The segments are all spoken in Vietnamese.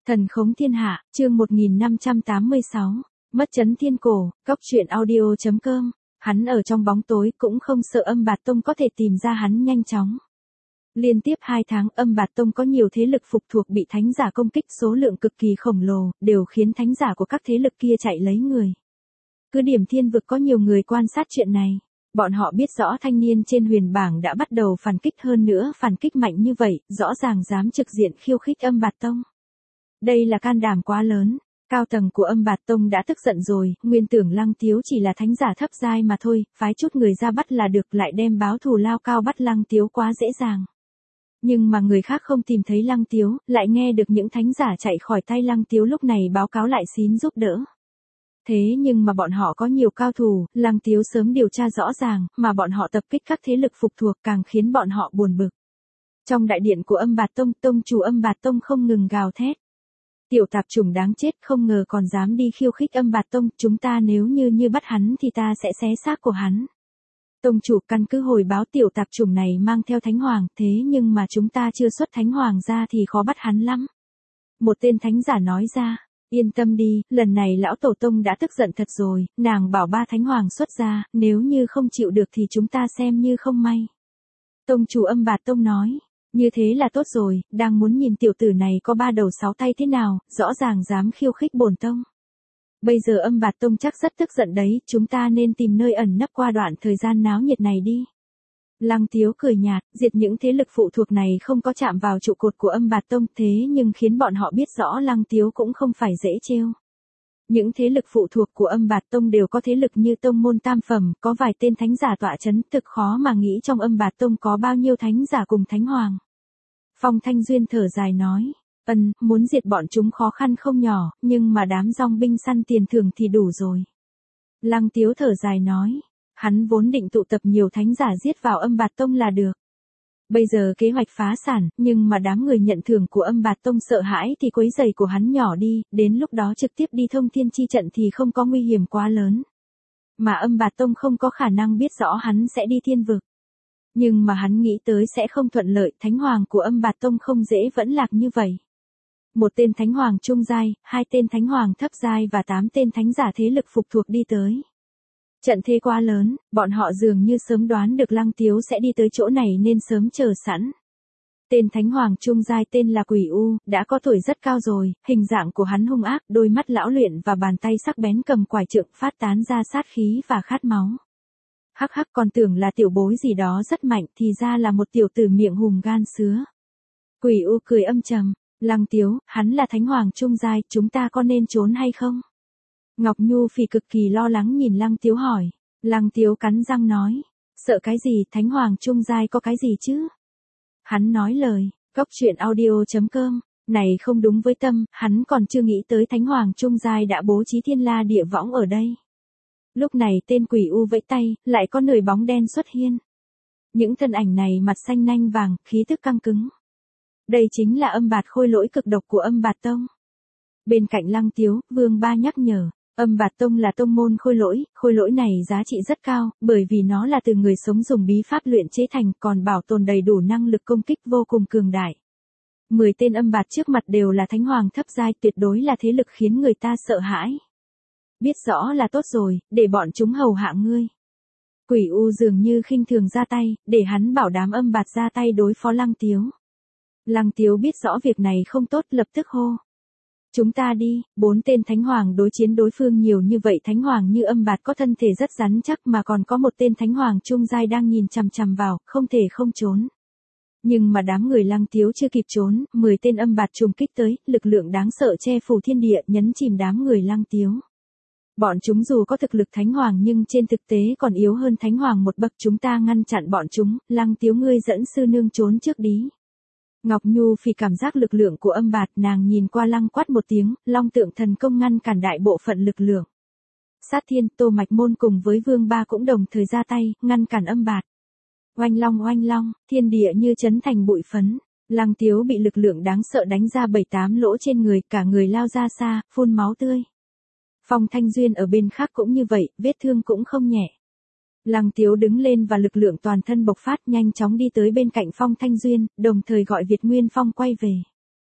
Thần khống thiên hạ, chương 1586, mất chấn thiên cổ, góc truyện audio.com, hắn ở trong bóng tối cũng không sợ Âm Bạt Tông có thể tìm ra hắn nhanh chóng. Liên tiếp 2 tháng Âm Bạt Tông có nhiều thế lực phục thuộc bị thánh giả công kích số lượng cực kỳ khổng lồ, đều khiến thánh giả của các thế lực kia chạy lấy người. Cứ điểm thiên vực có nhiều người quan sát chuyện này. Bọn họ biết rõ thanh niên trên huyền bảng đã bắt đầu phản kích, hơn nữa phản kích mạnh như vậy, rõ ràng dám trực diện khiêu khích Âm Bạt Tông. Đây là can đảm quá lớn, cao tầng của Âm Bạt Tông đã tức giận rồi, nguyên tưởng Lăng Tiếu chỉ là thánh giả thấp giai mà thôi, phái chút người ra bắt là được, lại đem báo thù lao cao bắt Lăng Tiếu quá dễ dàng. Nhưng mà người khác không tìm thấy Lăng Tiếu, lại nghe được những thánh giả chạy khỏi tay Lăng Tiếu lúc này báo cáo lại xin giúp đỡ. Thế nhưng mà bọn họ có nhiều cao thủ, Lăng Tiếu sớm điều tra rõ ràng, mà bọn họ tập kích các thế lực phục thuộc càng khiến bọn họ buồn bực. Trong đại điện của Âm Bạt Tông, tông chủ Âm Bạt Tông không ngừng gào thét. Tiểu tạp chủng đáng chết, không ngờ còn dám đi khiêu khích Âm Bạt Tông, chúng ta nếu như bắt hắn thì ta sẽ xé xác của hắn. Tông chủ căn cứ hồi báo tiểu tạp chủng này mang theo thánh hoàng, thế nhưng mà chúng ta chưa xuất thánh hoàng ra thì khó bắt hắn lắm. Một tên thánh giả nói ra. Yên tâm đi, lần này lão tổ tông đã tức giận thật rồi, nàng bảo 3 thánh hoàng xuất ra, nếu như không chịu được thì chúng ta xem như không may. Tông chủ Âm Bạt Tông nói, như thế là tốt rồi, đang muốn nhìn tiểu tử này có 3 đầu 6 tay thế nào, rõ ràng dám khiêu khích bổn tông. Bây giờ Âm Bạt Tông chắc rất tức giận đấy, chúng ta nên tìm nơi ẩn nấp qua đoạn thời gian náo nhiệt này đi. Lăng Tiếu cười nhạt, diệt những thế lực phụ thuộc này không có chạm vào trụ cột của Âm Bạt Tông, thế nhưng khiến bọn họ biết rõ Lăng Tiếu cũng không phải dễ trêu. Những thế lực phụ thuộc của Âm Bạt Tông đều có thế lực như tông môn tam phẩm, có vài tên thánh giả tọa chấn, thực khó mà nghĩ trong Âm Bạt Tông có bao nhiêu thánh giả cùng thánh hoàng. Phong Thanh Duyên thở dài nói, muốn diệt bọn chúng khó khăn không nhỏ, nhưng mà đám dòng binh săn tiền thưởng thì đủ rồi. Lăng Tiếu thở dài nói. Hắn vốn định tụ tập nhiều thánh giả giết vào Âm Bạt Tông là được. Bây giờ kế hoạch phá sản, nhưng mà đám người nhận thưởng của Âm Bạt Tông sợ hãi thì quấy giày của hắn nhỏ đi, đến lúc đó trực tiếp đi thông thiên chi trận thì không có nguy hiểm quá lớn. Mà Âm Bạt Tông không có khả năng biết rõ hắn sẽ đi thiên vực. Nhưng mà hắn nghĩ tới sẽ không thuận lợi, thánh hoàng của Âm Bạt Tông không dễ vẫn lạc như vậy. Một tên thánh hoàng trung giai, 2 tên thánh hoàng thấp giai và 8 tên thánh giả thế lực phục thuộc đi tới. Trận thế quá lớn, bọn họ dường như sớm đoán được Lăng Tiếu sẽ đi tới chỗ này nên sớm chờ sẵn. Tên thánh hoàng trung giai tên là Quỷ U, đã có tuổi rất cao rồi, hình dạng của hắn hung ác, đôi mắt lão luyện và bàn tay sắc bén cầm quải trượng phát tán ra sát khí và khát máu. Hắc hắc, còn tưởng là tiểu bối gì đó rất mạnh, thì ra là một tiểu tử miệng hùm gan sứa. Quỷ U cười âm trầm, Lăng Tiếu, hắn là thánh hoàng trung giai, chúng ta có nên trốn hay không? Ngọc Nhu Phỉ cực kỳ lo lắng nhìn Lăng Tiếu hỏi. Lăng Tiếu cắn răng nói. Sợ cái gì, thánh hoàng trung giai có cái gì chứ? Hắn nói lời, góc truyện audio.com, này không đúng với tâm, hắn còn chưa nghĩ tới thánh hoàng trung giai đã bố trí thiên la địa võng ở đây. Lúc này tên Quỷ U vẫy tay, lại có nửa bóng đen xuất hiện. Những thân ảnh này mặt xanh nanh vàng, khí tức căng cứng. Đây chính là Âm Bạt Khôi Lỗi cực độc của Âm Bạt Tông. Bên cạnh Lăng Tiếu, Vương Ba nhắc nhở. Âm Bạt Tông là tông môn khôi lỗi này giá trị rất cao, bởi vì nó là từ người sống dùng bí pháp luyện chế thành, còn bảo tồn đầy đủ năng lực công kích vô cùng cường đại. 10 tên Âm Bạt trước mặt đều là thánh hoàng thấp giai, tuyệt đối là thế lực khiến người ta sợ hãi. Biết rõ là tốt rồi, để bọn chúng hầu hạ ngươi. Quỷ U dường như khinh thường ra tay, để hắn bảo đám Âm Bạt ra tay đối phó Lăng Tiếu. Lăng Tiếu biết rõ việc này không tốt, lập tức hô. Chúng ta đi, 4 tên thánh hoàng đối chiến đối phương nhiều như vậy, thánh hoàng như Âm Bạt có thân thể rất rắn chắc mà còn có một tên thánh hoàng trung giai đang nhìn chằm chằm vào, không thể không trốn. Nhưng mà đám người Lăng Tiếu chưa kịp trốn, 10 tên Âm Bạt trùng kích tới, lực lượng đáng sợ che phủ thiên địa, nhấn chìm đám người Lăng Tiếu. Bọn chúng dù có thực lực thánh hoàng nhưng trên thực tế còn yếu hơn thánh hoàng một bậc, chúng ta ngăn chặn bọn chúng, Lăng Tiếu ngươi dẫn sư nương trốn trước đi. Ngọc Nhu Phỉ cảm giác lực lượng của Âm Bạt, nàng nhìn qua Lăng quát một tiếng, Long Tượng Thần Công ngăn cản đại bộ phận lực lượng. Sát Thiên, Tô Mạch Môn cùng với Vương Ba cũng đồng thời ra tay, ngăn cản Âm Bạt. Oanh long, thiên địa như chấn thành bụi phấn. Lăng Tiếu bị lực lượng đáng sợ đánh ra 7-8 lỗ trên người, cả người lao ra xa, phun máu tươi. Phong Thanh Duyên ở bên khác cũng như vậy, vết thương cũng không nhẹ. Lăng Tiếu đứng lên và lực lượng toàn thân bộc phát, nhanh chóng đi tới bên cạnh Phong Thanh Duyên, đồng thời gọi Việt Nguyên Phong quay về.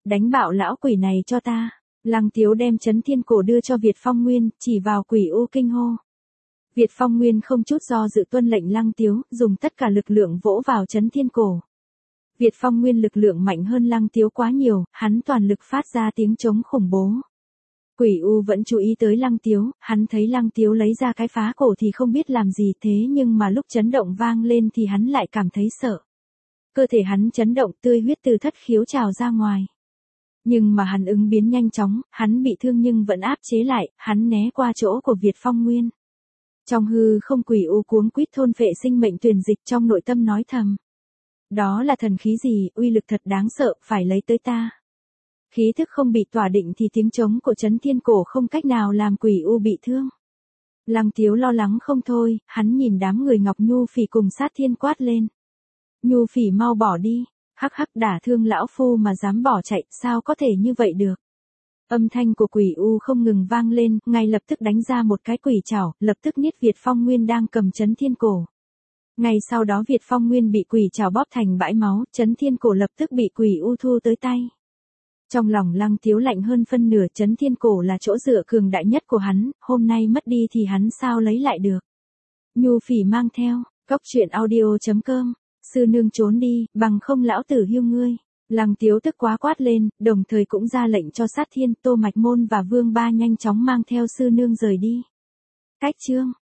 Đánh bạo lão quỷ này cho ta. Lăng Tiếu đem Chấn Thiên Cổ đưa cho Việt Phong Nguyên, chỉ vào quỷ u kinh hô. Việt Phong Nguyên không chút do dự tuân lệnh Lăng Tiếu, dùng tất cả lực lượng vỗ vào Chấn Thiên Cổ. Việt Phong Nguyên lực lượng mạnh hơn Lăng Tiếu quá nhiều, hắn toàn lực phát ra tiếng trống khủng bố. Quỷ u vẫn chú ý tới Lăng Tiếu, hắn thấy Lăng Tiếu lấy ra cái phá cổ thì không biết làm gì, thế nhưng mà lúc chấn động vang lên thì hắn lại cảm thấy sợ. Cơ thể hắn chấn động, tươi huyết từ thất khiếu trào ra ngoài. Nhưng mà hắn ứng biến nhanh chóng, hắn bị thương nhưng vẫn áp chế lại, hắn né qua chỗ của Việt Phong Nguyên. Trong hư không, quỷ u cuống quýt thôn phệ sinh mệnh tuyển dịch, trong nội tâm nói thầm. Đó là thần khí gì, uy lực thật đáng sợ, phải lấy tới ta. Khí thức không bị tỏa định thì tiếng trống của Chấn Thiên Cổ không cách nào làm quỷ u bị thương. Lăng Tiếu lo lắng không thôi, hắn nhìn đám người Ngọc Nhu Phỉ cùng Sát Thiên quát lên. Nhu Phỉ mau bỏ đi, hắc hắc, đả thương lão phu mà dám bỏ chạy, sao có thể như vậy được. Âm thanh của quỷ u không ngừng vang lên, ngay lập tức đánh ra một cái quỷ trảo, lập tức niết Việt Phong Nguyên đang cầm Chấn Thiên Cổ. Ngay sau đó Việt Phong Nguyên bị quỷ trảo bóp thành bãi máu, Chấn Thiên Cổ lập tức bị quỷ u thu tới tay. Trong lòng Lăng Tiếu lạnh hơn phân nửa, Chấn Thiên Cổ là chỗ dựa cường đại nhất của hắn, hôm nay mất đi thì hắn sao lấy lại được. Nhu Phỉ mang theo, goctruyện.audio.com, sư nương trốn đi, bằng không lão tử hiêu ngươi. Lăng Tiếu tức quá quát lên, đồng thời cũng ra lệnh cho Sát Thiên, Tô Mạch Môn và Vương Ba nhanh chóng mang theo sư nương rời đi. Cách chương